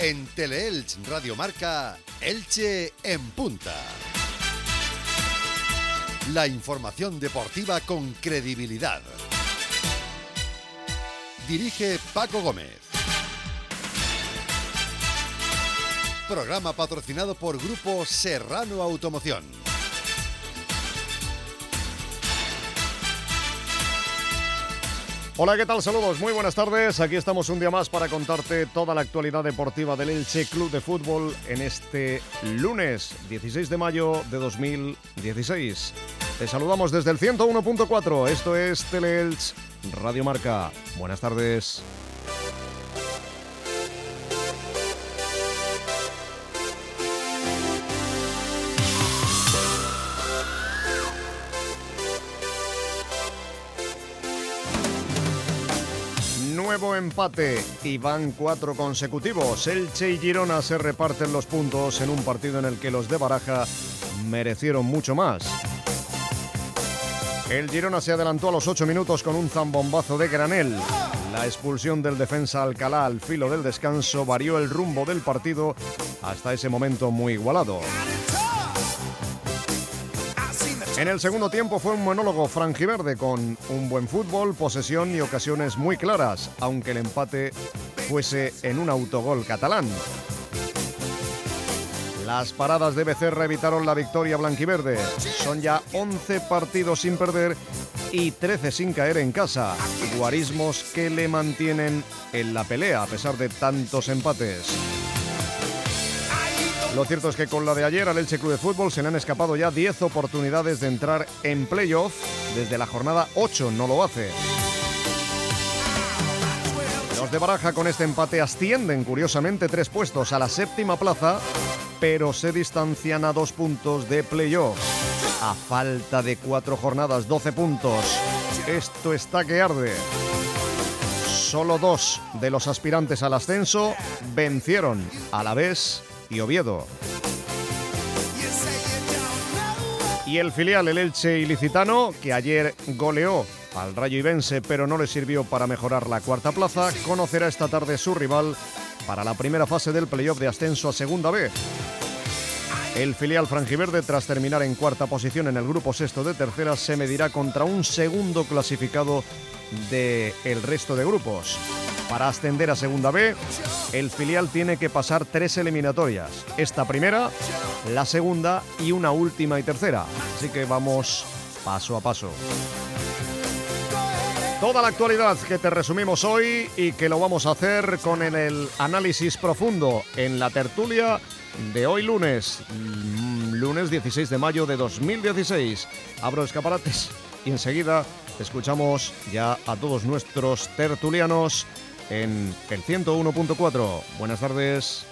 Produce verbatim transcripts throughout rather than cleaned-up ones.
En Teleelch Radio Marca, Elche en punta. La información deportiva con credibilidad. Dirige Paco Gómez. Programa patrocinado por Grupo Serrano Automoción. Hola, ¿qué tal? Saludos, muy buenas tardes. Aquí estamos un día más para contarte toda la actualidad deportiva del Elche Club de Fútbol en este lunes dieciséis de mayo de dos mil dieciséis. Te saludamos desde el ciento uno punto cuatro. Esto es Teleelch Radio Marca. Buenas tardes. Nuevo empate y van cuatro consecutivos. Elche y Girona se reparten los puntos en un partido en el que los de Baraja merecieron mucho más. El Girona se adelantó a los ocho minutos con un zambombazo de granel. La expulsión del defensa Alcalá al filo del descanso varió el rumbo del partido hasta ese momento muy igualado. En el segundo tiempo fue un monólogo franjiverde con un buen fútbol, posesión y ocasiones muy claras, aunque el empate fuese en un autogol catalán. Las paradas de Becerra evitaron la victoria blanquiverde. Son ya once partidos sin perder y trece sin caer en casa. Guarismos que le mantienen en la pelea a pesar de tantos empates. Lo cierto es que con la de ayer al Elche Club de Fútbol se le han escapado ya diez oportunidades de entrar en playoff. Desde la jornada ocho no lo hace. Los de Baraja con este empate ascienden curiosamente tres puestos a la séptima plaza, pero se distancian a dos puntos de playoff. A falta de cuatro jornadas, doce puntos. Esto está que arde. Solo dos de los aspirantes al ascenso vencieron, Alavés y Oviedo. Y el filial, el Elche Ilicitano, que ayer goleó al Rayo Ibense pero no le sirvió para mejorar la cuarta plaza, conocerá esta tarde su rival para la primera fase del playoff de ascenso a Segunda B. El filial franjiverde, tras terminar en cuarta posición en el grupo sexto de tercera, se medirá contra un segundo clasificado del resto de grupos. Para ascender a Segunda B, el filial tiene que pasar tres eliminatorias. Esta primera, la segunda y una última y tercera. Así que vamos paso a paso. Toda la actualidad que te resumimos hoy y que lo vamos a hacer con el análisis profundo en la tertulia de hoy lunes, lunes dieciséis de mayo de dos mil dieciséis. Abro escaparates y enseguida escuchamos ya a todos nuestros tertulianos en el ciento uno punto cuatro. Buenas tardes.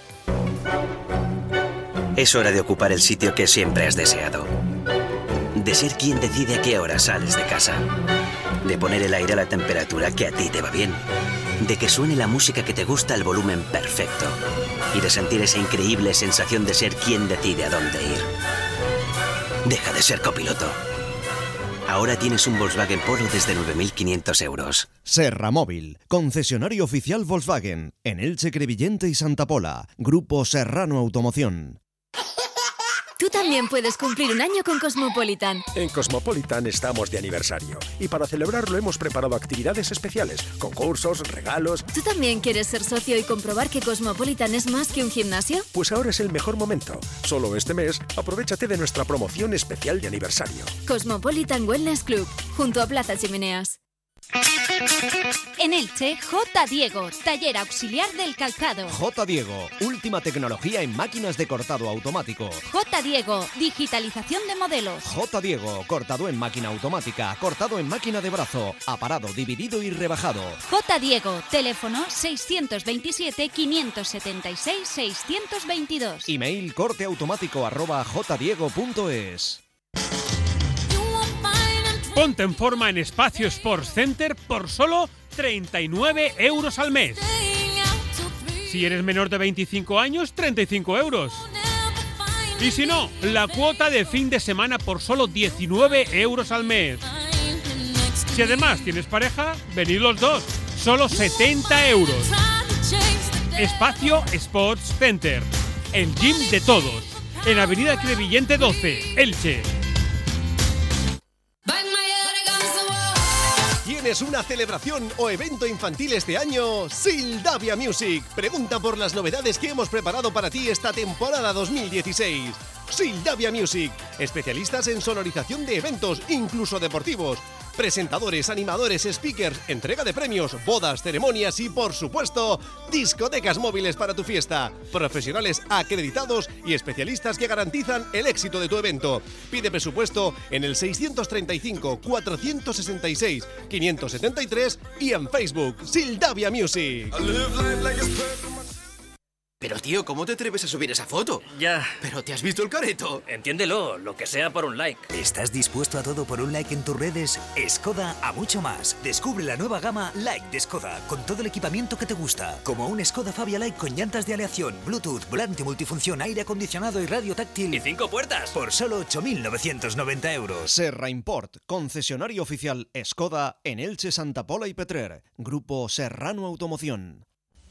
Es hora de ocupar el sitio que siempre has deseado. De ser quien decide a qué hora sales de casa. De poner el aire a la temperatura que a ti te va bien. De que suene la música que te gusta al volumen perfecto. Y de sentir esa increíble sensación de ser quien decide a dónde ir. Deja de ser copiloto. Ahora tienes un Volkswagen Polo desde nueve mil quinientos euros. Serra Móvil, concesionario oficial Volkswagen, en Elche, Crevillente y Santa Pola. Grupo Serrano Automoción. Tú también puedes cumplir un año con Cosmopolitan. En Cosmopolitan estamos de aniversario y para celebrarlo hemos preparado actividades especiales, concursos, regalos. ¿Tú también quieres ser socio y comprobar que Cosmopolitan es más que un gimnasio? Pues ahora es el mejor momento. Solo este mes, aprovéchate de nuestra promoción especial de aniversario. Cosmopolitan Wellness Club, junto a Plaza Chimeneas. En Elche, J. Diego, taller auxiliar del calzado. J. Diego, última tecnología en máquinas de cortado automático. J. Diego, digitalización de modelos. J. Diego, cortado en máquina automática, cortado en máquina de brazo, aparado, dividido y rebajado. J. Diego, teléfono seiscientos veintisiete, quinientos setenta y seis, seiscientos veintidós. Email corteautomático arroba jdiego punto es. Ponte en forma en Espacio Sports Center por solo treinta y nueve euros al mes. Si eres menor de veinticinco años, treinta y cinco euros. Y si no, la cuota de fin de semana por solo diecinueve euros al mes. Si además tienes pareja, venid los dos, solo setenta euros. Espacio Sports Center, el gym de todos, en Avenida Crevillente doce, Elche. ¿Tienes una celebración o evento infantil este año? Sildavia Music. Pregunta por las novedades que hemos preparado para ti esta temporada dos mil dieciséis. Sildavia Music. Especialistas en sonorización de eventos, incluso deportivos. Presentadores, animadores, speakers, entrega de premios, bodas, ceremonias y, por supuesto, discotecas móviles para tu fiesta. Profesionales acreditados y especialistas que garantizan el éxito de tu evento. Pide presupuesto en el seiscientos treinta y cinco, cuatrocientos sesenta y seis, quinientos setenta y tres y en Facebook, Sildavia Music. Pero tío, ¿cómo te atreves a subir esa foto? Ya. ¿Pero te has visto el careto? Entiéndelo, lo que sea por un like. ¿Estás dispuesto a todo por un like en tus redes? Skoda a mucho más. Descubre la nueva gama Like de Skoda, con todo el equipamiento que te gusta. Como un Skoda Fabia Like con llantas de aleación, Bluetooth, volante multifunción, aire acondicionado y radio táctil. ¡Y cinco puertas! Por solo ocho mil novecientos noventa euros. Serra Import, concesionario oficial Skoda en Elche, Santa Pola y Petrer. Grupo Serrano Automoción.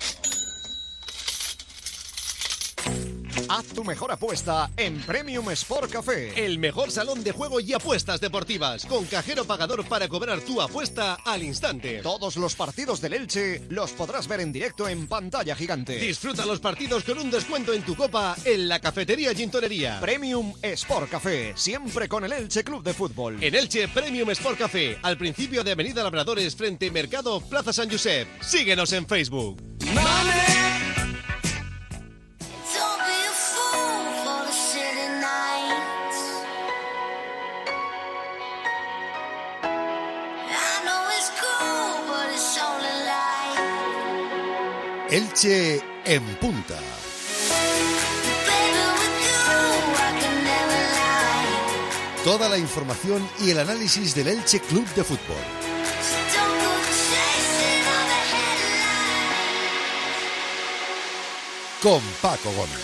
Haz tu mejor apuesta en Premium Sport Café. El mejor salón de juego y apuestas deportivas, con cajero pagador para cobrar tu apuesta al instante. Todos los partidos del Elche los podrás ver en directo en pantalla gigante. Disfruta los partidos con un descuento en tu copa en la cafetería Gintonería. Premium Sport Café, siempre con el Elche Club de Fútbol. En Elche, Premium Sport Café, al principio de Avenida Labradores, frente Mercado Plaza San Josep. Síguenos en Facebook. ¡Mane! Elche en punta. Toda la información y el análisis del Elche Club de Fútbol. Con Paco Gómez.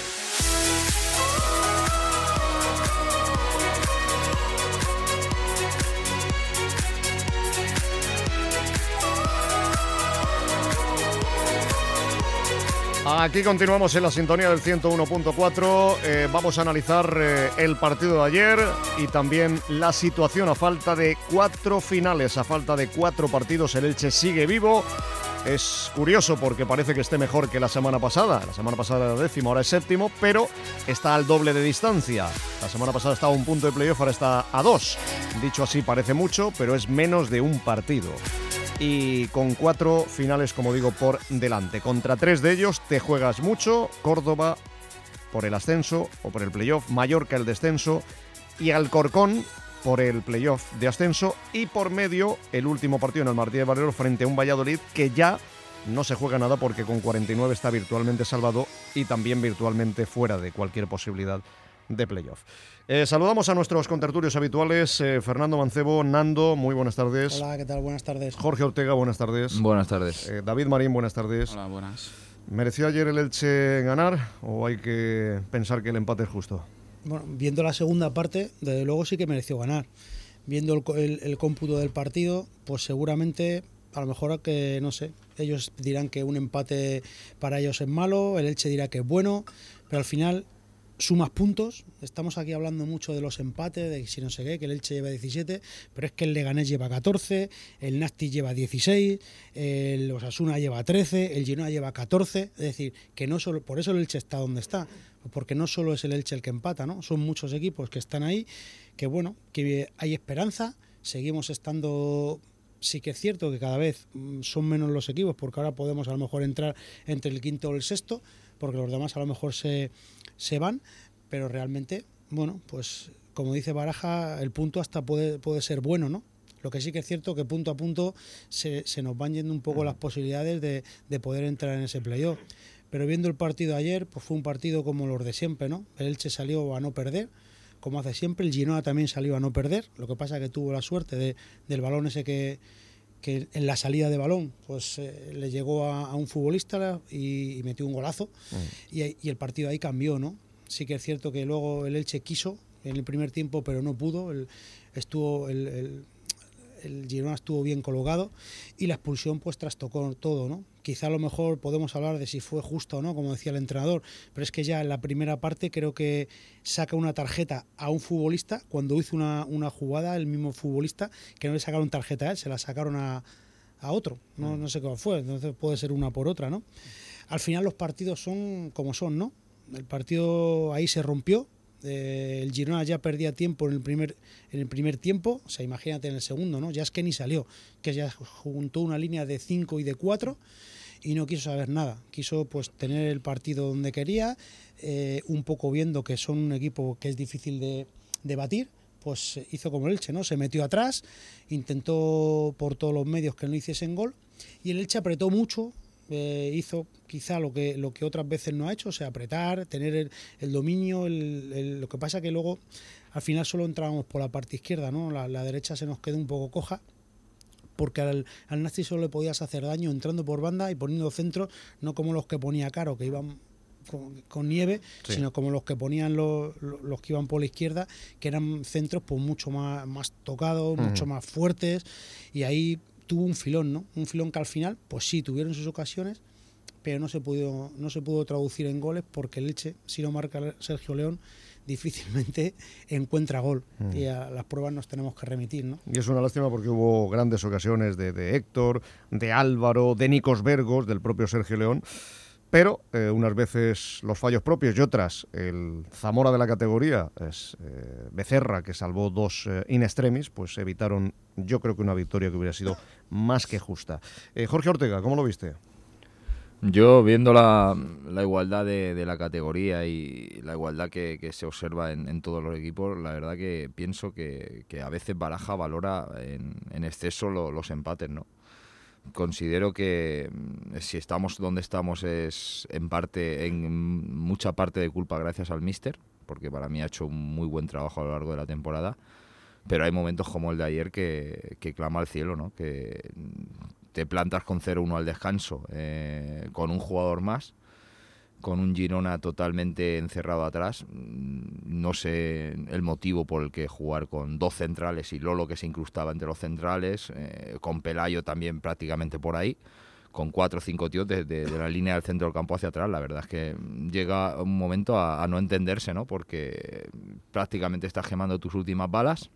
Aquí continuamos en la sintonía del ciento uno punto cuatro. Eh, vamos a analizar eh, el partido de ayer y también la situación a falta de cuatro finales, a falta de cuatro partidos. El Elche sigue vivo. Es curioso porque parece que esté mejor que la semana pasada. La semana pasada era décimo, ahora es séptimo, pero está al doble de distancia. La semana pasada estaba a un punto de playoff, ahora está a dos. Dicho así parece mucho, pero es menos de un partido. Y con cuatro finales, como digo, por delante. Contra tres de ellos te juegas mucho. Córdoba por el ascenso o por el playoff, Mallorca el descenso y Alcorcón por el playoff de ascenso, y por medio el último partido en el Martí de Valero frente a un Valladolid que ya no se juega nada porque con cuarenta y nueve está virtualmente salvado y también virtualmente fuera de cualquier posibilidad de playoff. Eh, saludamos a nuestros contertulios habituales, eh, Fernando Mancebo, Nando, muy buenas tardes. Hola, ¿qué tal? Buenas tardes. Jorge Ortega, buenas tardes. Buenas tardes. Eh, David Marín, buenas tardes. Hola, buenas. ¿Mereció ayer el Elche ganar o hay que pensar que el empate es justo? Bueno, viendo la segunda parte, desde luego sí que mereció ganar. Viendo el, el, el cómputo del partido, pues seguramente, a lo mejor que, no sé, ellos dirán que un empate para ellos es malo, el Elche dirá que es bueno, pero al final sumas puntos. Estamos aquí hablando mucho de los empates, de si no sé qué, que el Elche lleva diecisiete, pero es que el Leganés lleva catorce, el Nasti lleva dieciséis, el Osasuna lleva trece, el Girona lleva catorce, es decir, que no solo, por eso el Elche está donde está, porque no solo es el Elche el que empata, ¿no? Son muchos equipos que están ahí, que bueno, que hay esperanza, seguimos estando. Sí que es cierto que cada vez son menos los equipos, porque ahora podemos a lo mejor entrar entre el quinto o el sexto, porque los demás a lo mejor se, se van, pero realmente, bueno, pues como dice Baraja, el punto hasta puede, puede ser bueno, ¿no? Lo que sí que es cierto que punto a punto se, se nos van yendo un poco las posibilidades de, de poder entrar en ese playoff. Pero viendo el partido de ayer, pues fue un partido como los de siempre, ¿no? El Elche salió a no perder, como hace siempre, el Girona también salió a no perder, lo que pasa que tuvo la suerte de, del balón ese que, que en la salida de balón pues eh, le llegó a, a un futbolista y, y metió un golazo, mm. y, y el partido ahí cambió, ¿no? Sí que es cierto que luego el Elche quiso en el primer tiempo, pero no pudo, el, estuvo el, el el Girona estuvo bien colocado y la expulsión pues trastocó todo, ¿no? Quizá a lo mejor podemos hablar de si fue justo o no, como decía el entrenador, pero es que ya en la primera parte creo que saca una tarjeta a un futbolista cuando hizo una, una jugada, el mismo futbolista, que no le sacaron tarjeta a él, se la sacaron a, a otro, no, no sé cómo fue, entonces puede ser una por otra, ¿no? Al final los partidos son como son, ¿no? El partido ahí se rompió. Eh, el Girona ya perdía tiempo en el primer en el primer tiempo, o sea, imagínate en el segundo, ¿no? Ya es que ni salió, que ya juntó una línea de cinco y de cuatro y no quiso saber nada, quiso pues tener el partido donde quería, eh, un poco viendo que son un equipo que es difícil de, de batir, pues hizo como el Elche, ¿no? Se metió atrás, intentó por todos los medios que no hiciesen gol y el Elche apretó mucho. Eh, hizo quizá lo que lo que otras veces no ha hecho, o sea, apretar, tener el, el dominio, el, el, lo que pasa que luego al final solo entrábamos por la parte izquierda, ¿no? La, la derecha se nos quedó un poco coja, porque al, al Nastic solo le podías hacer daño entrando por banda y poniendo centros, no como los que ponía Caro, que iban con, con nieve, sí. Sino como los que ponían los, los, los que iban por la izquierda, que eran centros pues mucho más, más tocados, uh-huh. mucho más fuertes, y ahí tuvo un filón, ¿no? Un filón que al final, pues sí, tuvieron sus ocasiones, pero no se pudo, no se pudo traducir en goles porque el Elche, si no marca Sergio León, difícilmente encuentra gol. Mm. Y a las pruebas nos tenemos que remitir, ¿no? Y es una lástima porque hubo grandes ocasiones de, de Héctor, de Álvaro, de Nikos Vergos, del propio Sergio León, pero eh, unas veces los fallos propios y otras el Zamora de la categoría, es eh, Becerra, que salvó dos eh, in extremis, pues evitaron, yo creo que una victoria que hubiera sido más que justa. Eh, Jorge Ortega, ¿cómo lo viste? Yo, viendo la, la igualdad de, de la categoría y la igualdad que, que se observa en, en todos los equipos, la verdad que pienso que, que a veces Baraja valora en, en exceso lo, los empates, ¿no? Considero que si estamos donde estamos es en parte, en mucha parte de culpa gracias al míster, porque para mí ha hecho un muy buen trabajo a lo largo de la temporada, pero hay momentos como el de ayer que, que clama al cielo, ¿no? Que te plantas con cero uno al descanso, eh, con un jugador más, con un Girona totalmente encerrado atrás. No sé el motivo por el que jugar con dos centrales y Lolo, que se incrustaba entre los centrales, eh, con Pelayo también prácticamente por ahí, con cuatro o cinco tíos desde de, de la línea del centro del campo hacia atrás. La verdad es que llega un momento a, a no entenderse, ¿no? Porque prácticamente estás quemando tus últimas balas,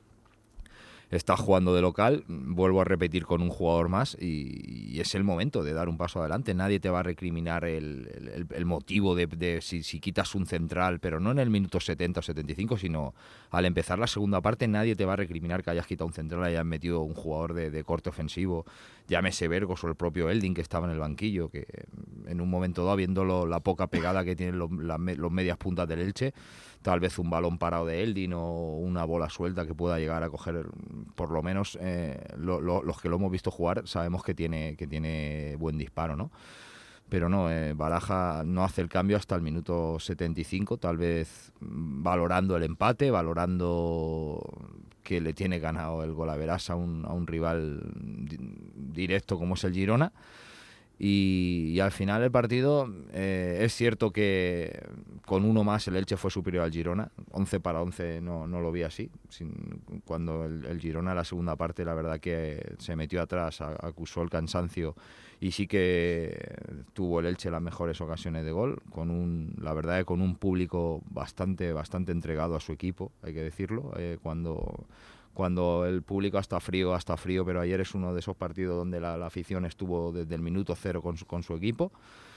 estás jugando de local, vuelvo a repetir, con un jugador más y, y es el momento de dar un paso adelante. Nadie te va a recriminar el, el, el motivo de, de si, si quitas un central, pero no en el minuto setenta o setenta y cinco, sino al empezar la segunda parte nadie te va a recriminar que hayas quitado un central, hayas metido un jugador de, de corte ofensivo, llámese Vergos o el propio Eldin, que estaba en el banquillo, que en un momento dado, viendo lo, la poca pegada que tienen los, la, los medias puntas del Elche, tal vez un balón parado de Eldin o una bola suelta que pueda llegar a coger, por lo menos eh, lo, lo, los que lo hemos visto jugar sabemos que tiene, que tiene buen disparo, ¿no? Pero no, eh, Baraja no hace el cambio hasta el minuto setenta y cinco, tal vez valorando el empate, valorando que le tiene ganado el golaveras a un, a un rival directo como es el Girona. Y, y al final el partido, eh, es cierto que con uno más el Elche fue superior al Girona, once para once no, no lo vi así. Sin, cuando el, el Girona en la segunda parte, la verdad que se metió atrás, a, acusó el cansancio y sí que tuvo el Elche las mejores ocasiones de gol, con un, la verdad que con un público bastante, bastante entregado a su equipo, hay que decirlo, eh, cuando... Cuando el público hasta frío, hasta frío, pero ayer es uno de esos partidos donde la, la afición estuvo desde el minuto cero con su, con su equipo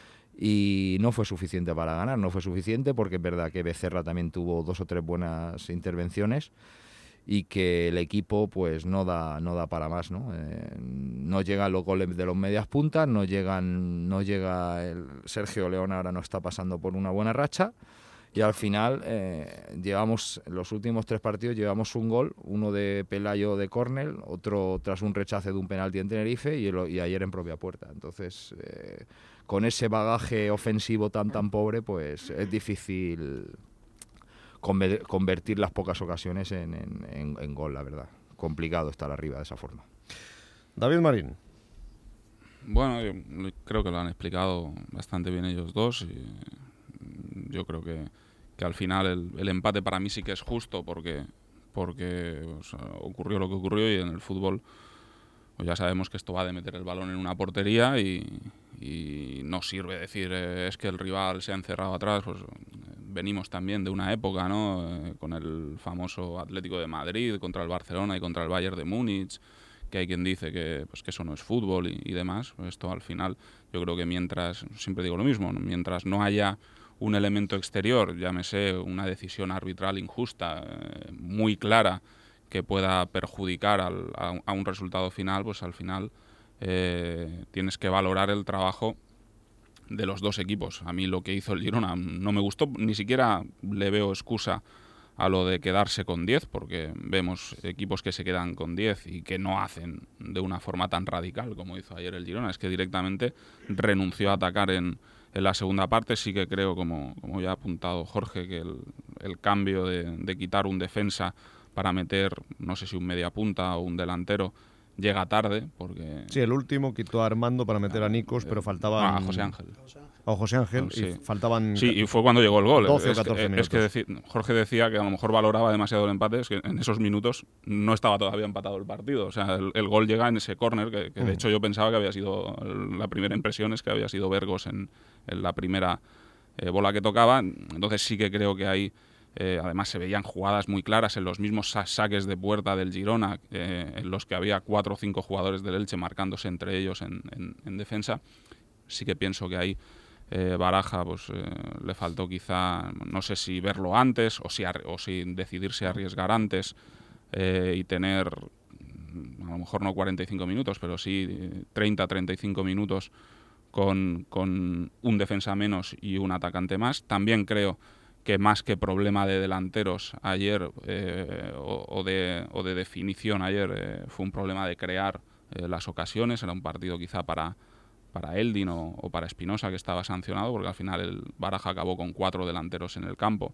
y no fue suficiente para ganar, no fue suficiente porque es verdad que Becerra también tuvo dos o tres buenas intervenciones y que el equipo pues no da no da para más, ¿no? Eh, no llegan los goles de los medias puntas, no llegan no llega el Sergio León, ahora no está pasando por una buena racha. Y al final, eh, llevamos, en los últimos tres partidos, llevamos un gol, uno de Pelayo de córner, otro tras un rechace de un penalti en Tenerife y, el, y ayer en propia puerta. Entonces, eh, con ese bagaje ofensivo tan tan pobre, pues es difícil conver, convertir las pocas ocasiones en, en, en, en gol, la verdad. Complicado estar arriba de esa forma. David Marín. Bueno, yo creo que lo han explicado bastante bien ellos dos y yo creo que que al final el, el empate para mí sí que es justo porque porque o sea, ocurrió lo que ocurrió y en el fútbol pues ya sabemos que esto va de meter el balón en una portería y, y no sirve decir eh, es que el rival se ha encerrado atrás. Pues venimos también de una época, ¿no? Eh, con el famoso Atlético de Madrid contra el Barcelona y contra el Bayern de Múnich, que hay quien dice que, pues, que eso no es fútbol y, y demás. Esto al final, yo creo que mientras, siempre digo lo mismo, ¿no? Mientras no haya un elemento exterior, llámese una decisión arbitral injusta, eh, muy clara, que pueda perjudicar al, a, a un resultado final, pues al final eh, tienes que valorar el trabajo de los dos equipos. A mí lo que hizo el Girona no me gustó, ni siquiera le veo excusa a lo de quedarse con diez, porque vemos equipos que se quedan con diez y que no hacen de una forma tan radical como hizo ayer el Girona. Es que directamente renunció a atacar en, en la segunda parte. Sí que creo, como, como ya ha apuntado Jorge, que el, el cambio de, de quitar un defensa para meter, no sé si un media punta o un delantero, llega tarde, porque... Sí, el último quitó a Armando para meter a Nikos, pero faltaban... A José Ángel. A José Ángel, sí. y faltaban... Sí, y fue cuando llegó el gol. doce es o catorce que, minutos. Es que decir, Jorge decía que a lo mejor valoraba demasiado el empate, es que en esos minutos no estaba todavía empatado el partido. O sea, el, el gol llega en ese córner, que, que de Mm. hecho yo pensaba que había sido... La primera impresión es que había sido Vergos en, en la primera eh, bola que tocaba. Entonces sí que creo que hay... Eh, además se veían jugadas muy claras en los mismos sa saques de puerta del Girona, eh, en los que había cuatro o cinco jugadores del Elche marcándose entre ellos en, en, en defensa. Sí que pienso que ahí eh, Baraja pues, eh, le faltó quizá, no sé si verlo antes o si, o si decidirse a arriesgar antes eh, y tener, a lo mejor no cuarenta y cinco minutos, pero sí treinta a treinta y cinco minutos con, con un defensa menos y un atacante más. También creo que más que problema de delanteros ayer eh, o, o, de, o de definición ayer, eh, fue un problema de crear eh, las ocasiones. Era un partido quizá para, para Eldin o, o para Espinosa, que estaba sancionado, porque al final el Baraja acabó con cuatro delanteros en el campo.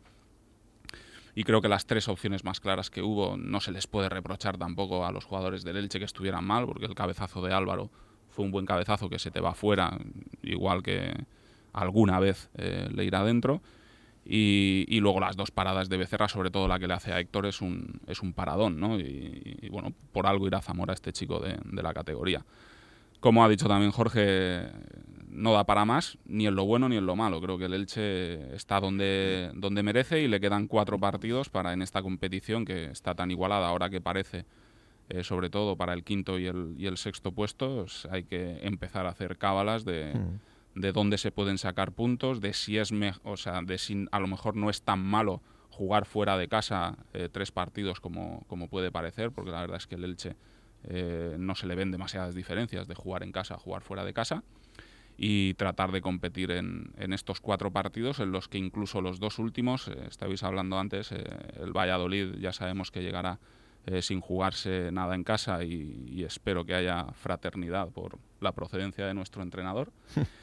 Y creo que las tres opciones más claras que hubo no se les puede reprochar tampoco a los jugadores del Elche que estuvieran mal, porque el cabezazo de Álvaro fue un buen cabezazo que se te va fuera, igual que alguna vez eh, le irá dentro. Y, y luego las dos paradas de Becerra, sobre todo la que le hace a Héctor, es un, es un paradón, ¿no? Y, y bueno, por algo irá Zamora, este chico de, de la categoría. Como ha dicho también Jorge, no da para más, ni en lo bueno ni en lo malo. Creo que el Elche está donde, donde merece y le quedan cuatro partidos para en esta competición que está tan igualada ahora que parece, eh, sobre todo para el quinto y el, y el sexto puesto. Pues hay que empezar a hacer cábalas de... Mm. de dónde se pueden sacar puntos, de si es me o sea, de si a lo mejor no es tan malo jugar fuera de casa eh, tres partidos como, como puede parecer, porque la verdad es que el Elche eh, no se le ven demasiadas diferencias de jugar en casa a jugar fuera de casa, y tratar de competir en, en estos cuatro partidos, en los que incluso los dos últimos, eh, estabais hablando antes, eh, el Valladolid ya sabemos que llegará eh, sin jugarse nada en casa, y, y espero que haya fraternidad por la procedencia de nuestro entrenador.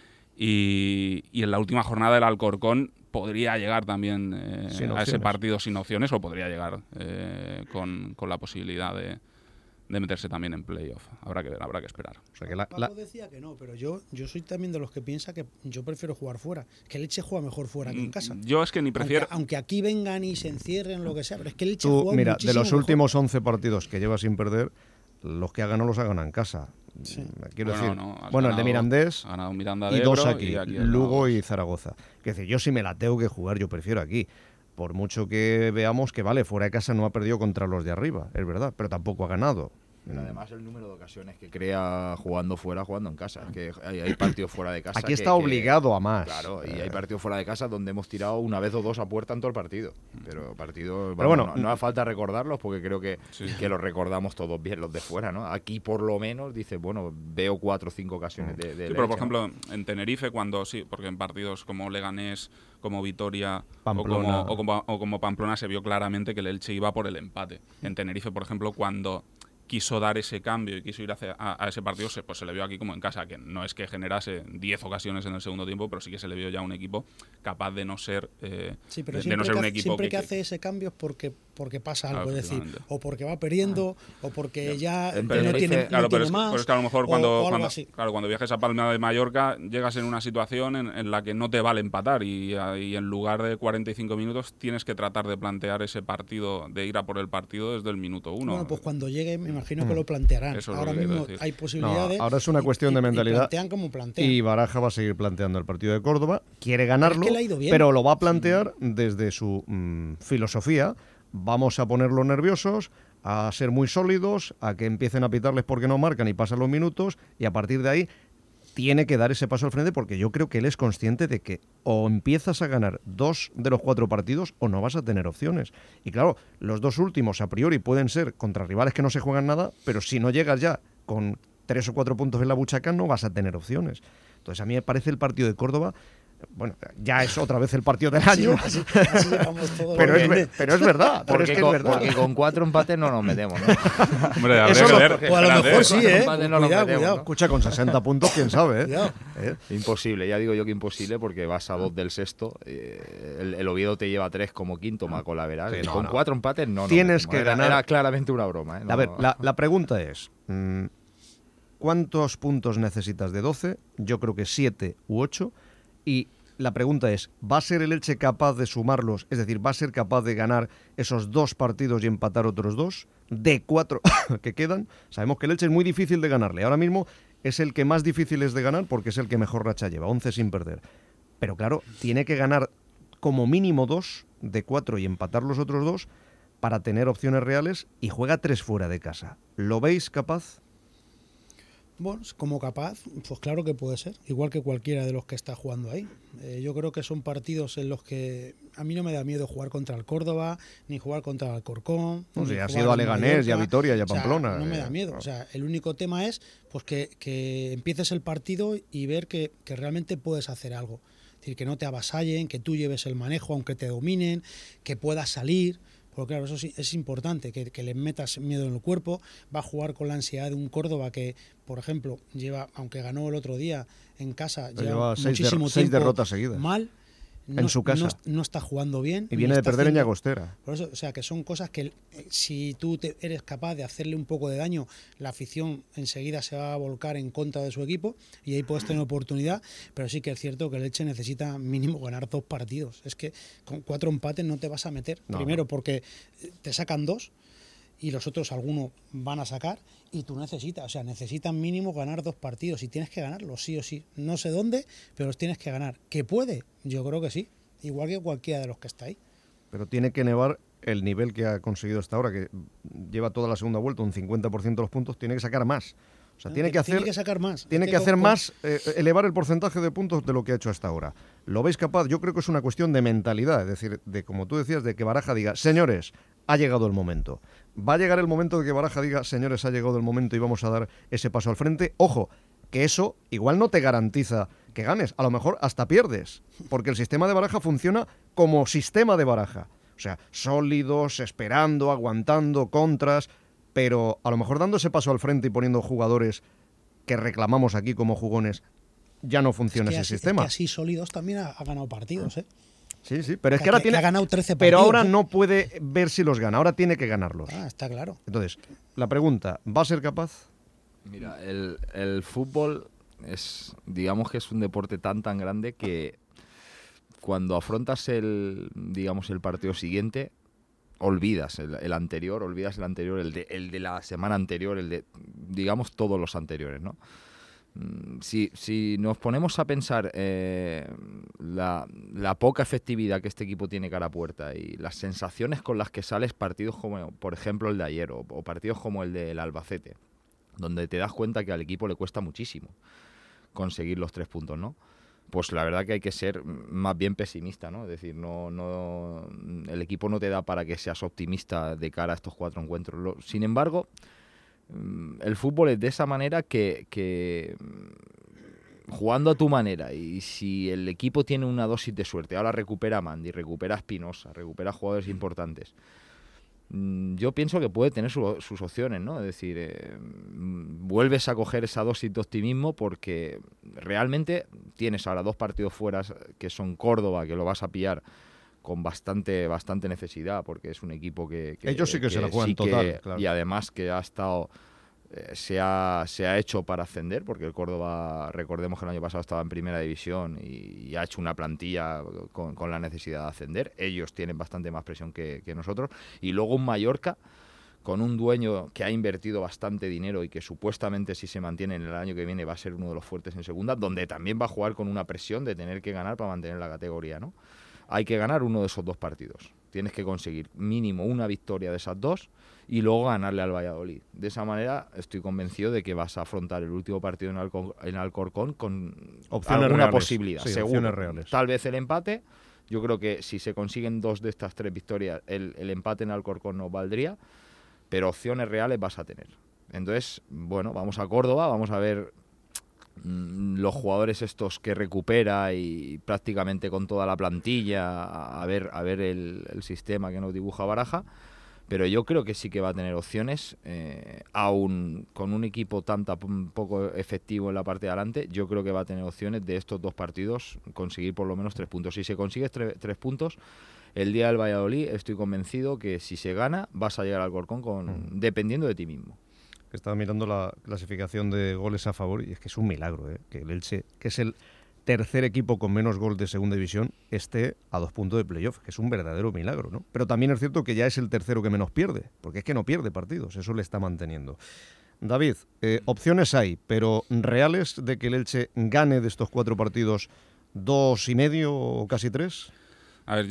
Y, y en la última jornada el Alcorcón podría llegar también eh, a ese partido sin opciones, o podría llegar eh, con, con la posibilidad de, de meterse también en playoff. Habrá que ver, habrá que esperar. O sea, que la, la... Paco decía que no, pero yo, yo soy también de los que piensa que yo prefiero jugar fuera. Que el Elche juega mejor fuera que en casa. Yo es que ni prefiero... Aunque, aunque aquí vengan y se encierren, lo que sea, pero es que el Elche Tú, juega mira, muchísimo de los mejor. últimos once partidos que lleva sin perder, los que ha ganado los ha ganado en casa. Sí. Quiero bueno, decir, no, bueno, ganado, el de Mirandés ha ganado Miranda de y dos Ebro, aquí, y aquí Lugo y Zaragoza. Es decir, yo si me la tengo que jugar, yo prefiero aquí. Por mucho que veamos que, vale, fuera de casa no ha perdido contra los de arriba, es verdad, pero tampoco ha ganado. Pero además el número de ocasiones que crea jugando fuera, jugando en casa. Es que hay, hay partidos fuera de casa. Aquí que, está obligado que, a más. Claro, y hay partidos fuera de casa donde hemos tirado una vez o dos a puerta en todo el partido. Pero partidos, Pero bueno, bueno, no, no hace falta recordarlos porque creo que, sí. que los recordamos todos bien, los de fuera, ¿no? Aquí por lo menos dices, bueno, veo cuatro o cinco ocasiones de, de sí, pero por leche, ¿no? ejemplo, en Tenerife, cuando sí, porque en partidos como Leganés, como Vitoria o Pamplona. como, o, como, o como Pamplona se vio claramente que el Elche iba por el empate. En Tenerife, por ejemplo, cuando quiso dar ese cambio y quiso ir hacia, a, a ese partido, se, pues se le vio aquí como en casa, que no es que generase diez ocasiones en el segundo tiempo, pero sí que se le vio ya un equipo capaz de no ser, eh, sí, pero de, siempre de no ser un que, equipo siempre que, que hace ese cambio es porque porque pasa algo, Claro, es decir, o porque va perdiendo, o porque ya Pero no dice- tiene, claro, no pero tiene es, más, pero es que a lo mejor o- cuando, o algo cuando, así. claro, cuando viajes a Palma de Mallorca llegas en una situación en, en la que no te vale empatar y, y en lugar de cuarenta y cinco minutos tienes que tratar de plantear ese partido, de ir a por el partido desde el minuto uno. Bueno, pues cuando llegue me imagino que Mm. lo plantearán. Eso es lo Ahora que quiero mismo decir. hay No, posibilidades. ahora es una y- cuestión y- de y mentalidad. plantean como plantean. Y Baraja va a seguir planteando el partido de Córdoba. Quiere ganarlo, que le ha ido bien. pero lo va a plantear desde su mm, filosofía. Vamos a ponerlos nerviosos, a ser muy sólidos, a que empiecen a pitarles porque no marcan y pasan los minutos, y a partir de ahí tiene que dar ese paso al frente, porque yo creo que él es consciente de que o empiezas a ganar dos de los cuatro partidos o no vas a tener opciones. Y claro, los dos últimos a priori pueden ser contra rivales que no se juegan nada, pero si no llegas ya con tres o cuatro puntos en la buchaca no vas a tener opciones. Entonces a mí me parece el partido de Córdoba, bueno, ya es otra vez el partido del año, Así- así llevamos todos pero, los es, ve- meses. pero es verdad, pero Porque, es que con, es verdad. porque con cuatro empates no nos metemos, ¿no? Hombre, habría Eso que lo- ver. O a lo espérate. mejor sí, ¿eh? Empate no nos Cuidado, metemos, cuidado. ¿no? Escucha, con sesenta puntos, quién sabe, ¿eh? Cuidado. ¿Eh? Imposible, ya digo yo que imposible porque vas a dos del sexto. eh, el, el Oviedo te lleva tres como quinto, Maco, la verás. Sí, no, con no. cuatro empates no. nos Tienes metemos. que Era- ganar- Era claramente una broma. ¿eh? No- A ver, la, la pregunta es, mm, ¿cuántos puntos necesitas de doce? Yo creo que siete u ocho. Y la pregunta es, ¿va a ser el Elche capaz de sumarlos? Es decir, ¿va a ser capaz de ganar esos dos partidos y empatar otros dos? De cuatro que quedan. Sabemos que el Elche es muy difícil de ganarle. Ahora mismo es el que más difícil es de ganar porque es el que mejor racha lleva, once sin perder. Pero claro, tiene que ganar como mínimo dos de cuatro y empatar los otros dos para tener opciones reales, y juega tres fuera de casa. ¿Lo veis capaz? Bueno, como capaz, pues claro que puede ser, igual que cualquiera de los que está jugando ahí. Eh, yo creo que son partidos en los que a mí no me da miedo jugar contra el Córdoba, ni jugar contra el Alcorcón. No, ni si ha jugar sido a en Leganés y a Mallorca. Vitoria y a O sea, Pamplona, no me eh, da miedo. O sea, el único tema es pues que, que empieces el partido y ver que, que realmente puedes hacer algo. Es decir, que no te avasallen, que tú lleves el manejo aunque te dominen, que puedas salir. Porque claro, eso sí es importante, que, que le metas miedo en el cuerpo. Va a jugar con la ansiedad de un Córdoba que, por ejemplo, lleva, aunque ganó el otro día en casa, Pero lleva, lleva seis muchísimo der- seis tiempo derrotas seguidas. mal. En No- su casa. No, no está jugando bien. Y viene ni de está perder en haciendo- Llagostera. Por eso, o sea, que son cosas que eh, si tú te- eres capaz de hacerle un poco de daño, la afición enseguida se va a volcar en contra de su equipo y ahí puedes tener oportunidad, pero sí que es cierto que el Elche necesita mínimo ganar dos partidos. Es que con cuatro empates no te vas a meter. No, Primero no. porque te sacan dos y los otros algunos van a sacar y tú necesitas, o sea, necesitas mínimo ganar dos partidos y tienes que ganarlos sí o sí. No sé dónde, pero los tienes que ganar. ¿Que puede? Yo creo que sí. Igual que cualquiera de los que está ahí. Pero tiene que nevar el nivel que ha conseguido hasta ahora, que lleva toda la segunda vuelta, un cincuenta por ciento de los puntos, tiene que sacar más. O sea, No, tiene que- que hacer, tiene que sacar más. tiene Es que que hacer con- más, eh, elevar el porcentaje de puntos de lo que ha hecho hasta ahora. ¿Lo veis capaz? Yo creo que es una cuestión de mentalidad, es decir, de como tú decías, de que Baraja diga, señores, ha llegado el momento. Va a llegar el momento de que Baraja diga, señores, ha llegado el momento y vamos a dar ese paso al frente. Ojo, que eso igual no te garantiza que ganes, a lo mejor hasta pierdes, porque el sistema de Baraja funciona como sistema de Baraja. O sea, sólidos, esperando, aguantando, contras, pero a lo mejor dando ese paso al frente y poniendo jugadores que reclamamos aquí como jugones, ya no funciona Es que ese así, sistema. Es que así sólidos también ha, ha ganado partidos, ¿eh? Sí, sí, pero es Que- que ahora que- tiene... que ha ganado trece Pero partidos, ahora ¿eh? no puede ver si los gana, ahora tiene que ganarlos. Ah, está claro. Entonces, la pregunta, ¿va a ser capaz? Mira, el, el fútbol es, digamos que es un deporte tan tan grande que cuando afrontas el, digamos, el partido siguiente, olvidas el, el anterior, olvidas el anterior, el de, el de la semana anterior, el de, digamos, todos los anteriores, ¿no? Mm, Si, si nos ponemos a pensar eh, la, la poca efectividad que este equipo tiene cara a puerta y las sensaciones con las que sales partidos como, por ejemplo, el de ayer o, o partidos como el del Albacete, donde te das cuenta que al equipo le cuesta muchísimo conseguir los tres puntos, ¿no? Pues la verdad que hay que ser más bien pesimista, ¿no? Es decir, no, no, el equipo no te da para que seas optimista de cara a estos cuatro encuentros. Lo, sin embargo, el fútbol es de esa manera que, que jugando a tu manera, y si el equipo tiene una dosis de suerte, ahora recupera a Mandy, recupera a Espinosa, recupera a jugadores importantes, yo pienso que puede tener su, sus opciones, ¿no? Es decir, eh, vuelves a coger esa dosis de optimismo porque realmente tienes ahora dos partidos fuera que son Córdoba, que lo vas a pillar con bastante bastante necesidad, porque es un equipo que... que Ellos sí que, que se la juegan sí total, que, claro. Y además que ha estado... Eh, se, ha, se ha hecho para ascender, porque el Córdoba, recordemos que el año pasado estaba en primera división y, y ha hecho una plantilla con, con la necesidad de ascender. Ellos tienen bastante más presión que, que nosotros. Y luego un Mallorca con un dueño que ha invertido bastante dinero y que supuestamente, si se mantiene en el año que viene, va a ser uno de los fuertes en segunda, donde también va a jugar con una presión de tener que ganar para mantener la categoría, ¿no? Hay que ganar uno de esos dos partidos. Tienes que conseguir mínimo una victoria de esas dos y luego ganarle al Valladolid. De esa manera estoy convencido de que vas a afrontar el último partido en, Alcor- en Alcorcón con opciones alguna reales. posibilidad, Sí, seguro. opciones reales. Tal vez el empate. Yo creo que si se consiguen dos de estas tres victorias, el, el empate en Alcorcón nos valdría, pero opciones reales vas a tener. Entonces, bueno, vamos a Córdoba, vamos a ver mmm, los jugadores estos que recupera y prácticamente con toda la plantilla, a, a ver, a ver el, el sistema que nos dibuja Baraja. Pero yo creo que sí que va a tener opciones, eh, aún con un equipo tan, tan poco efectivo en la parte de adelante, yo creo que va a tener opciones de estos dos partidos conseguir por lo menos tres puntos. Si se consigue tre- tres puntos, el día del Valladolid estoy convencido que si se gana vas a llegar al Alcorcón con, mm. dependiendo de ti mismo. Estaba mirando la clasificación de goles a favor y es que es un milagro, ¿eh? Que el Elche, que es el tercer equipo con menos gol de segunda división, esté a dos puntos de playoff, que es un verdadero milagro, ¿no? Pero también es cierto que ya es el tercero que menos pierde, porque es que no pierde partidos, eso le está manteniendo. David, eh, opciones hay, pero reales de que el Elche gane de estos cuatro partidos dos y medio o casi tres. A ver,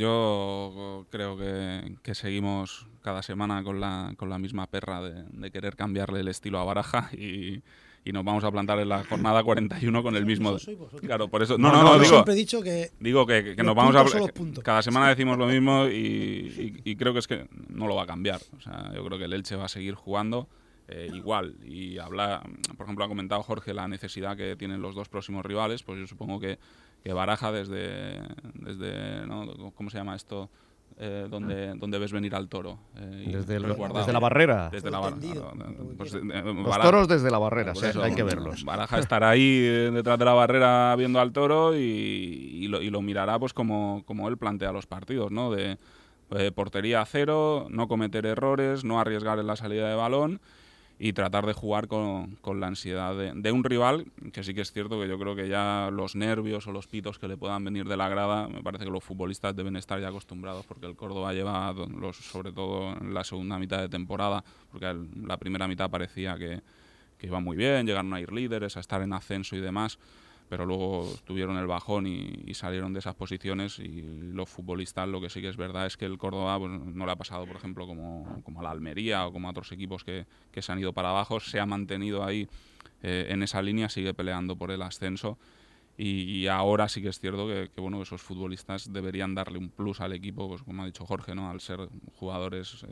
yo creo que, que seguimos cada semana con la, con la misma perra de, de querer cambiarle el estilo a Baraja y... y nos vamos a plantar en la jornada cuarenta y uno con el mismo. Claro, por eso. No, no, no, no digo. Siempre he dicho que. Digo que, que, que nos vamos a. Cada semana decimos lo mismo y, y, y creo que es que no lo va a cambiar. O sea, yo creo que el Elche va a seguir jugando eh, igual. Y habla, por ejemplo, ha comentado Jorge la necesidad que tienen los dos próximos rivales. Pues yo supongo que, que Baraja desde. desde ¿no? ¿Cómo se llama esto? Eh, donde, donde ves venir al toro. Eh, desde, el, desde la barrera. Desde la barrera. Pues, eh, Los Baraja, toros desde la barrera, pues eso, hay que verlos. Baraja estará ahí eh, detrás de la barrera viendo al toro y, y, lo, y lo mirará pues como, como él plantea los partidos, ¿no? De eh, portería a cero, no cometer errores, no arriesgar en la salida de balón y tratar de jugar con, con la ansiedad de, de un rival, que sí que es cierto que yo creo que ya los nervios o los pitos que le puedan venir de la grada, me parece que los futbolistas deben estar ya acostumbrados, porque el Córdoba lleva, los, sobre todo en la segunda mitad de temporada, porque el, la primera mitad parecía que, que iba muy bien, llegaron a ir líderes, a estar en ascenso y demás, pero luego tuvieron el bajón y, y salieron de esas posiciones y los futbolistas, lo que sí que es verdad es que el Córdoba pues, no le ha pasado, por ejemplo, como, como a la Almería o como a otros equipos que, que se han ido para abajo, se ha mantenido ahí eh, en esa línea, sigue peleando por el ascenso y, y ahora sí que es cierto que, que bueno, esos futbolistas deberían darle un plus al equipo, pues como ha dicho Jorge, ¿no? Al ser jugadores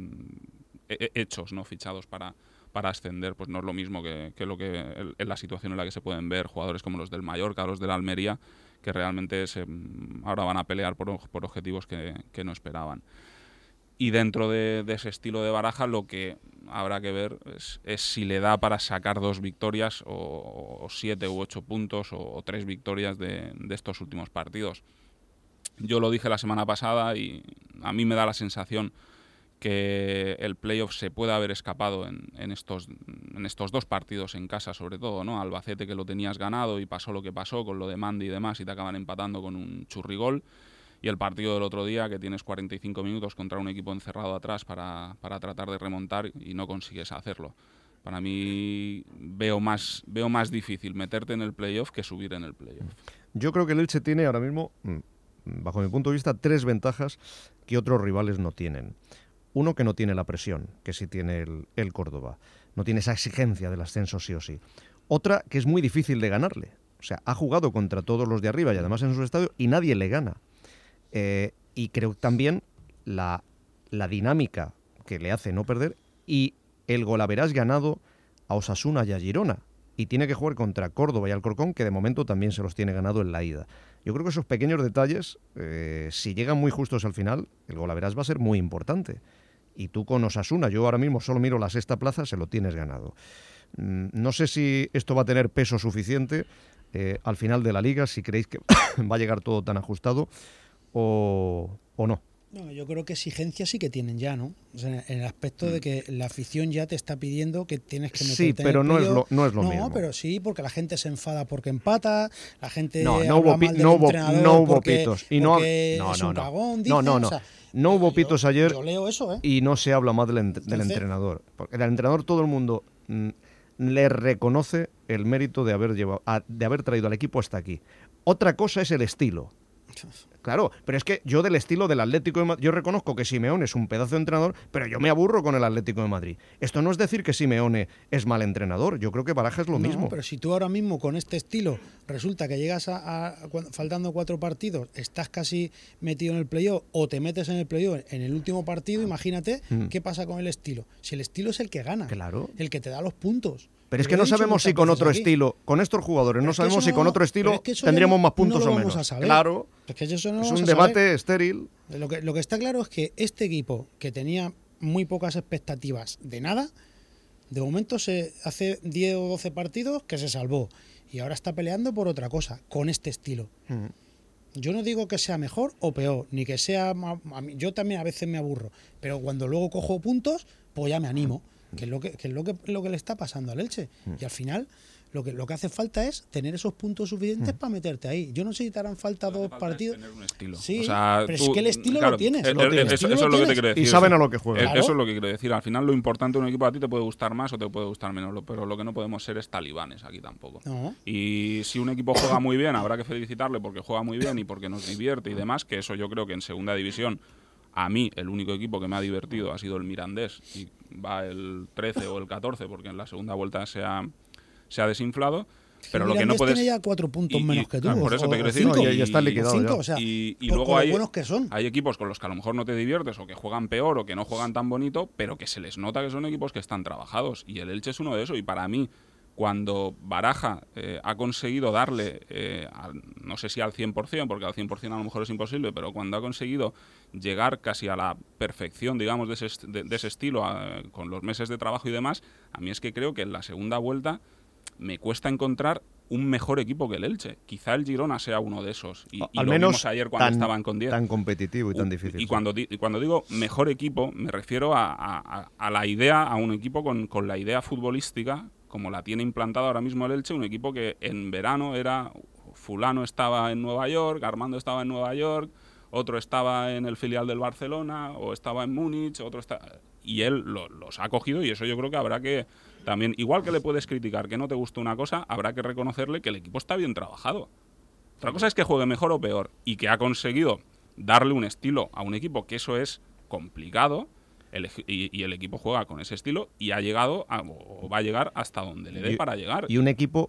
eh, hechos, ¿no? Fichados para... para ascender, pues no es lo mismo que, que lo que en la situación en la que se pueden ver jugadores como los del Mallorca, los del Almería, que realmente se, ahora van a pelear por, por objetivos que, que no esperaban. Y dentro de, de ese estilo de Baraja, lo que habrá que ver es, es si le da para sacar dos victorias o, o siete u ocho puntos o, o tres victorias de, de estos últimos partidos. Yo lo dije la semana pasada y a mí me da la sensación que el playoff se puede haber escapado en, en, estos, en estos dos partidos en casa, sobre todo, ¿no? Albacete, que lo tenías ganado y pasó lo que pasó con lo de Mandi y demás y te acaban empatando con un churrigol, y el partido del otro día que tienes cuarenta y cinco minutos contra un equipo encerrado atrás para, para tratar de remontar y no consigues hacerlo. Para mí veo más, veo más difícil meterte en el playoff que subir en el playoff. Yo creo que el Elche tiene ahora mismo, bajo mi punto de vista, tres ventajas que otros rivales no tienen. Uno, que no tiene la presión, que sí tiene el, el Córdoba. No tiene esa exigencia del ascenso sí o sí. Otra, que es muy difícil de ganarle. O sea, ha jugado contra todos los de arriba y además en su estadio y nadie le gana. Eh, y creo también la, la dinámica que le hace no perder y el golaveras ganado a Osasuna y a Girona. Y tiene que jugar contra Córdoba y Alcorcón, que de momento también se los tiene ganado en la ida. Yo creo que esos pequeños detalles, eh, si llegan muy justos al final, el golaveras va a ser muy importante. Y tú con Osasuna, yo ahora mismo solo miro la sexta plaza, se lo tienes ganado. No sé si esto va a tener peso suficiente eh, al final de la liga, si creéis que va a llegar todo tan ajustado, o, o no? No, yo creo que exigencia sí que tienen ya, ¿no? O sea, en el aspecto de que la afición ya te está pidiendo que tienes que meterte. Sí, pero en el no es playoff. lo, no es lo no, mismo. No, pero sí, porque la gente se enfada porque empata, la gente no, no habla hubo, pi- mal del no hubo, entrenador no hubo porque, pitos. Y no, porque no, es no, un no. cagón, no, no, dicen, no. o sea, no hubo yo, pitos ayer yo leo eso, ¿eh? y no se habla más del, ent- del Entonces, entrenador. Porque el entrenador todo el mundo mm, le reconoce el mérito de haber, llevado, a, de haber traído al equipo hasta aquí. Otra cosa es el estilo. Claro, pero es que yo del estilo del Atlético de Madrid, yo reconozco que Simeone es un pedazo de entrenador, pero yo me aburro con el Atlético de Madrid. Esto no es decir que Simeone es mal entrenador, yo creo que Baraja es lo no, mismo. Pero si tú ahora mismo con este estilo resulta que llegas a, a, a faltando cuatro partidos, estás casi metido en el playoff o te metes en el playoff en el último partido, imagínate mm. qué pasa con el estilo. Si el estilo es el que gana, claro, el que te da los puntos. Pero es que no sabemos si con otro aquí. estilo, con estos jugadores, pero no sabemos si con otro estilo es que tendríamos no, más puntos no o menos. Claro, es, que eso no es lo un a debate saber. estéril. Lo que, lo que está claro es que este equipo, que tenía muy pocas expectativas de nada, de momento se hace diez o doce partidos que se salvó y ahora está peleando por otra cosa, con este estilo. Mm. Yo no digo que sea mejor o peor, ni que sea... Yo también a veces me aburro, pero cuando luego cojo puntos, pues ya me animo. Que es lo que, que, es lo que, lo que le está pasando al Elche. Mm. Y al final, lo que, lo que hace falta es tener esos puntos suficientes mm. para meterte ahí. Yo no sé si te harán falta dos falta partidos. Tener un estilo. Sí, o sea, pero tú, es que el estilo claro, lo tienes. El, lo el, tienes. Eso, el eso es lo que te quiero decir. Y saben a lo que juegan. Claro. Eso es lo que quiero decir. Al final, lo importante de un equipo a ti te puede gustar más o te puede gustar menos, pero lo que no podemos ser es talibanes aquí tampoco. No. Y si un equipo juega muy bien, habrá que felicitarle porque juega muy bien y porque nos divierte y demás, que eso yo creo que en segunda división... A mí, el único equipo que me ha divertido ha sido el Mirandés y va el trece o el catorce porque en la segunda vuelta se ha, se ha desinflado. Pero lo que no puedes... tiene ya cuatro puntos y, menos y, que tú. Claro, por eso o, te quiero decir. cinco, y, ya está liquidado. Cinco, ya. O sea, y y por, luego por hay, buenos que son. hay equipos con los que a lo mejor no te diviertes o que juegan peor o que no juegan tan bonito, pero que se les nota que son equipos que están trabajados. Y el Elche es uno de esos. Y para mí, cuando Baraja eh, ha conseguido darle, eh, al, no sé si al cien por cien, porque al cien por cien a lo mejor es imposible, pero cuando ha conseguido llegar casi a la perfección, digamos, de ese, de, de ese estilo, a, con los meses de trabajo y demás, a mí es que creo que en la segunda vuelta me cuesta encontrar un mejor equipo que el Elche. Quizá el Girona sea uno de esos. Y, y al lo menos vimos ayer cuando tan, estaban con diez. Tan competitivo y tan difícil. Y, y, sí. cuando, y cuando digo mejor equipo, me refiero a, a, a la idea, a un equipo con, con la idea futbolística como la tiene implantada ahora mismo el Elche, un equipo que en verano era, fulano estaba en Nueva York, Armando estaba en Nueva York, otro estaba en el filial del Barcelona, o estaba en Múnich, otro está... Y él lo, los ha cogido y eso yo creo que habrá que también, igual que le puedes criticar que no te gusta una cosa, habrá que reconocerle que el equipo está bien trabajado. Otra cosa es que juegue mejor o peor y que ha conseguido darle un estilo a un equipo, que eso es complicado. El, y, y el equipo juega con ese estilo y ha llegado a, o va a llegar hasta donde le dé y, para llegar. Y un equipo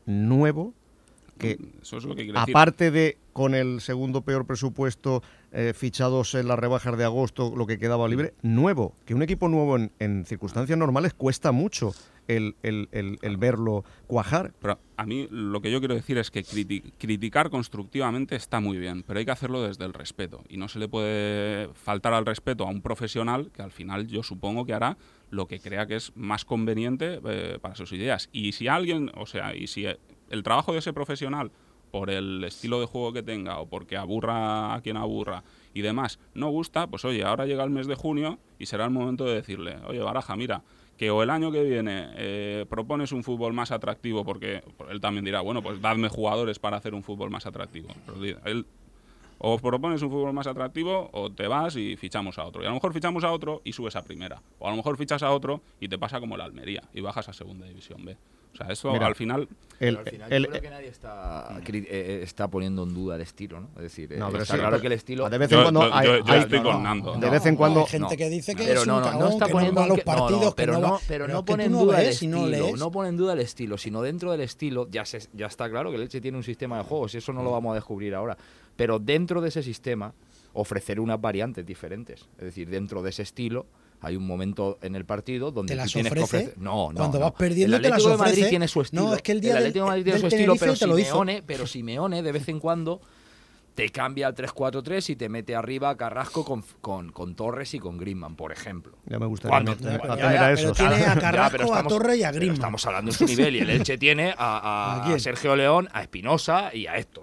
nuevo que, eso es lo que aparte de con el segundo peor presupuesto, eh, fichados en las rebajas de agosto, lo que quedaba libre, nuevo, que un equipo nuevo en, en circunstancias normales cuesta mucho el, el, el, el verlo cuajar. Pero a mí lo que yo quiero decir es que criti- criticar constructivamente está muy bien, pero hay que hacerlo desde el respeto y no se le puede faltar al respeto a un profesional que al final yo supongo que hará lo que crea que es más conveniente eh, para sus ideas. Y si alguien, o sea, y si el trabajo de ese profesional, por el estilo de juego que tenga o porque aburra a quien aburra y demás, no gusta, pues oye, ahora llega el mes de junio y será el momento de decirle, oye, Baraja, mira, que o el año que viene eh, propones un fútbol más atractivo, porque él también dirá, bueno, pues dadme jugadores para hacer un fútbol más atractivo. Pero él, o propones un fútbol más atractivo o te vas y fichamos a otro. Y a lo mejor fichamos a otro y subes a primera. O a lo mejor fichas a otro y te pasa como la Almería y bajas a segunda división B. O sea, eso Mira, al final... El, al final el, yo creo que nadie está, eh, está poniendo en duda el estilo, ¿no? Es decir, no, pero está sí, claro pero que el estilo... De vez en cuando yo, hay... yo, yo hay estoy no, con no, Nando. De vez en cuando... Hay gente que dice que pero es no, un no, cagón, no está que poniendo no va a los que, partidos, no, no, que pero no, no, va, pero pero no que pone tú en no duda el ves y no estilo, lees. no pone en duda el estilo, sino dentro del estilo ya, se, ya está claro que el Elche tiene un sistema de juegos y eso no lo vamos a descubrir ahora. Pero dentro de ese sistema ofrecer unas variantes diferentes. Es decir, dentro de ese estilo hay un momento en el partido donde ¿Te las tú tienes ofrece? que ofrecer... No, no, Cuando no. vas perdiendo el te las Atlético ofrece. de Madrid tiene su estilo. No, es que el día el Atlético de Madrid tiene del su estilo, Tenerife pero te lo Simeone, hizo. pero Simeone de vez en cuando te cambia al tres cuatro tres y te mete arriba a Carrasco con, con, con Torres y con Griezmann, por ejemplo. Ya me gustaría Cuando, tener, ya, tener ya, a pero esos. tiene a Ya, Carrasco, pero estamos, a Torres y a Griezmann. Estamos hablando de su nivel y el Elche tiene a, a, ¿A quién? a Sergio León, a Espinosa y a Héctor.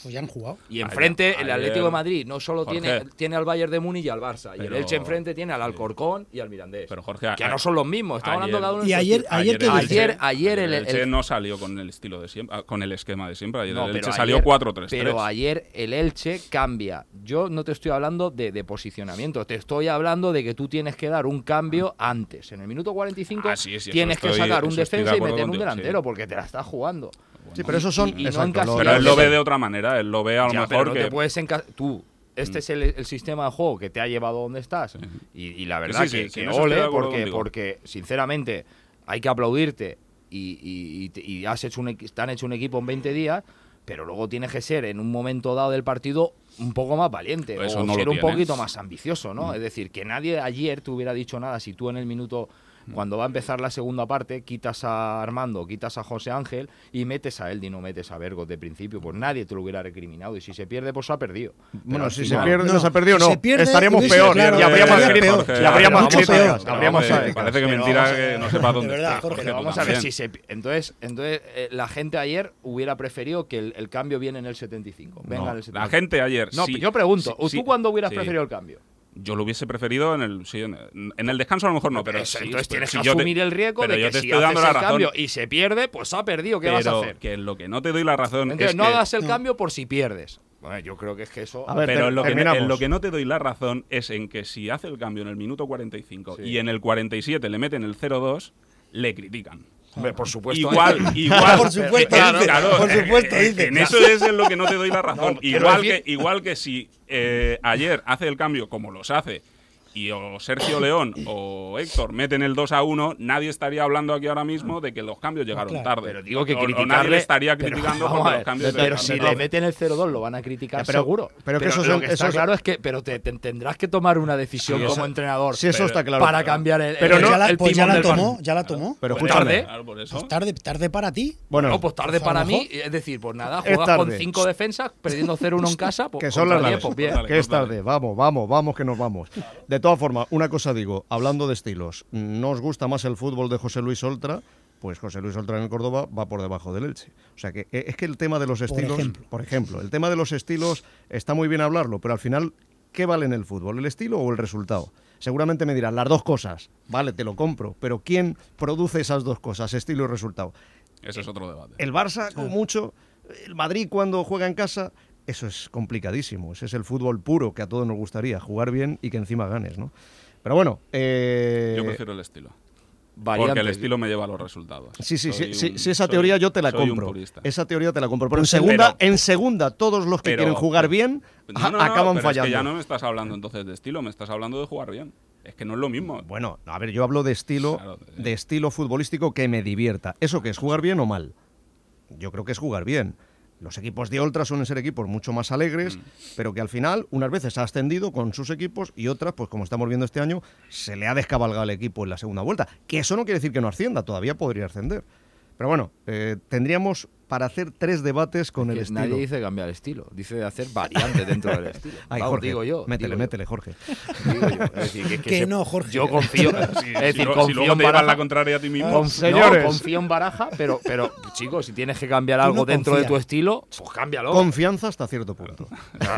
pues ya han jugado. Y enfrente Ayer, el Atlético de ayer, Madrid no solo Jorge. tiene, tiene al Bayern de Múnich y al Barça, y el Pero- Elche enfrente tiene al Alcorcón y al Mirandés. Pero Jorge, que a- no son los mismos, estamos ayer- hablando cada uno de Y su ayer- estilo. ayer ¿qué ayer, dice? ayer el, el Elche el- no salió con el estilo de siempre, con el esquema de siempre. Ayer No, el pero Elche salió ayer- cuatro tres tres. Pero ayer el Elche cambia. Yo no te estoy hablando de, de posicionamiento, te estoy hablando de que tú tienes que dar un cambio antes. En el minuto cuarenta y cinco Ah, sí, sí, eso tienes que estoy- sacar un eso estoy de defensa y acuerdo meter un contigo, delantero sí. porque te la estás jugando. Sí, pero esos son... Y- y no exacto, encasillar- lo- Pero él lo lo que- ve de otra manera, él lo ve a lo Ya, mejor pero no que... te puedes enca- tú este es el, el sistema de juego que te ha llevado donde estás y, y la verdad Sí, sí, que, sí, que en eso estoy ole de acuerdo porque, contigo. porque sinceramente hay que aplaudirte y, y- y- y has hecho un, equi- te han hecho un equipo en veinte días, pero luego tienes que ser en un momento dado del partido un poco más valiente Eso o no lo ser un tienes. poquito más ambicioso, ¿no? Mm. Es decir, que nadie ayer te hubiera dicho nada si tú en el minuto cuando va a empezar la segunda parte quitas a Armando, quitas a José Ángel y metes a él y no metes a Vergos de principio, pues nadie te lo hubiera recriminado y si se pierde pues se ha perdido. Bueno, Pero al si final- se pierde, no, no, se ha perdido, si no. se pierde, Estaríamos hubiese- peor claro, y habría más estaría críticas. peor. Y habría más Mucho críticas. peor. Habría más Hombre, críticas. parece que Pero mentira vamos a- que no sepa dónde de verdad, está, Jorge, Pero tú vamos a ver también. si se... Entonces, entonces eh, la gente ayer hubiera preferido que el, el cambio viene en el setenta y cinco. Venga No, en el setenta y cinco. la gente ayer... No, sí, yo pregunto, sí, ¿tú sí, cuándo hubieras sí. preferido el cambio? Yo lo hubiese preferido en el, sí, en, en el descanso a lo mejor no, pero Eso, sí, entonces pero tienes si que yo te- asumir el riesgo pero de yo que te si estoy dando haces la el razón. cambio y se pierde, pues ha perdido. ¿Qué pero vas a hacer? que en lo que no te doy la razón Entonces, es no que... hagas el cambio por si pierdes. Bueno, yo creo que es que eso... A ver, pero ter- en lo, que, terminamos. en lo que no te doy la razón es en que si hace el cambio en el minuto cuarenta y cinco Sí. y en el cuarenta y siete le meten el cero dos, le critican. Hombre, por supuesto. Igual, igual. Por supuesto, claro, dice. claro, Por supuesto, eh, dice. En eso es en lo que no te doy la razón. No, quiero igual, decir- que, igual que si eh, ayer hace el cambio como los hace y o Sergio León o Héctor meten el dos a uno, nadie estaría hablando aquí ahora mismo de que los cambios llegaron claro. tarde. Pero digo que O- o nadie criticarle... le estaría pero criticando vamos porque a ver, los cambios Pero llegaron si tarde. le meten el cero dos lo van a criticar Pero- seguro. pero que eso lo son- que está eso es- claro es que pero te, te- tendrás que tomar una decisión Sí, como eso- entrenador Sí, eso pero- está claro. para cambiar el, Pero el- no- ya la, el pues ya timón la del tomó, barco. ya la tomó. Pero Pues escúchame. tarde. Claro, por eso. Pues tarde, tarde para ti. Bueno, No, pues tarde Pues a lo para mí, mejor- es decir, pues nada, Es juegas con tarde. cinco defensas, perdiendo cero uno en casa, pues que son contra las diez, diez, pues bien. Dale, que es dale. tarde, vamos, vamos, vamos que nos vamos. De todas formas, una cosa digo, hablando de estilos, ¿no os gusta más el fútbol de José Luis Oltra? Pues José Luis Oltra en el Córdoba va por debajo del Elche. O sea que eh, es que el tema de los estilos, ejemplo. por ejemplo, el tema de los estilos está muy bien hablarlo, pero al final, ¿qué vale en el fútbol? ¿El estilo o el resultado? Seguramente me dirán, las dos cosas, vale, te lo compro, pero ¿quién produce esas dos cosas, estilo y resultado? Ese es otro debate. El Barça, como mucho, el Madrid cuando juega en casa, eso es complicadísimo. Ese es el fútbol puro que a todos nos gustaría, jugar bien y que encima ganes, ¿no? Pero bueno, eh... Yo prefiero el estilo. Variantes. Porque el estilo me lleva a los resultados. Sí, sí, Soy sí, sí, un- sí, esa soy- teoría yo te la soy un compro. purista. Esa teoría te la compro. Pero en Pues, segunda, pero- en segunda, todos los que pero- quieren jugar bien No, a- no, no, acaban pero fallando. Es que ya no me estás hablando entonces de estilo, me estás hablando de jugar bien. Es que no es lo mismo. Bueno, a ver, yo hablo de estilo, Claro, eh. de estilo futbolístico que me divierta. ¿Eso qué es? ¿Jugar bien o mal? Yo creo que es jugar bien. Los equipos de Oltra suelen ser equipos mucho más alegres, Mm. pero que al final, unas veces ha ascendido con sus equipos y otras, pues como estamos viendo este año, se le ha descabalgado el equipo en la segunda vuelta. Que eso no quiere decir que no ascienda, todavía podría ascender. Pero bueno, eh, tendríamos para hacer tres debates con el Que estilo. nadie dice cambiar estilo, dice hacer variantes dentro del estilo. Ay, Vamos, Jorge, digo yo. métele, digo yo. métele, Jorge. Digo yo. Es decir, que, es que Que se- no, Jorge. Yo confío. Sí, es decir, si, lo- si confío luego en te llevas Baraja. la contraria a ti mismo. Conf- Señores. No, confío en Baraja, pero, pero chicos, si tienes que cambiar Tú algo no dentro de confía. tu estilo, pues cámbialo. Confianza hasta cierto punto.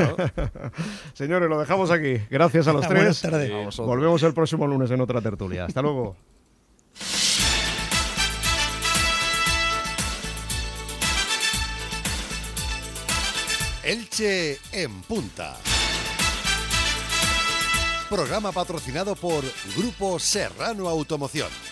Señores, lo dejamos aquí. Gracias a los Buenas tres. tardes. A vosotros. Volvemos el próximo lunes en otra tertulia. Hasta luego. Elche en punta. Programa patrocinado por Grupo Serrano Automoción.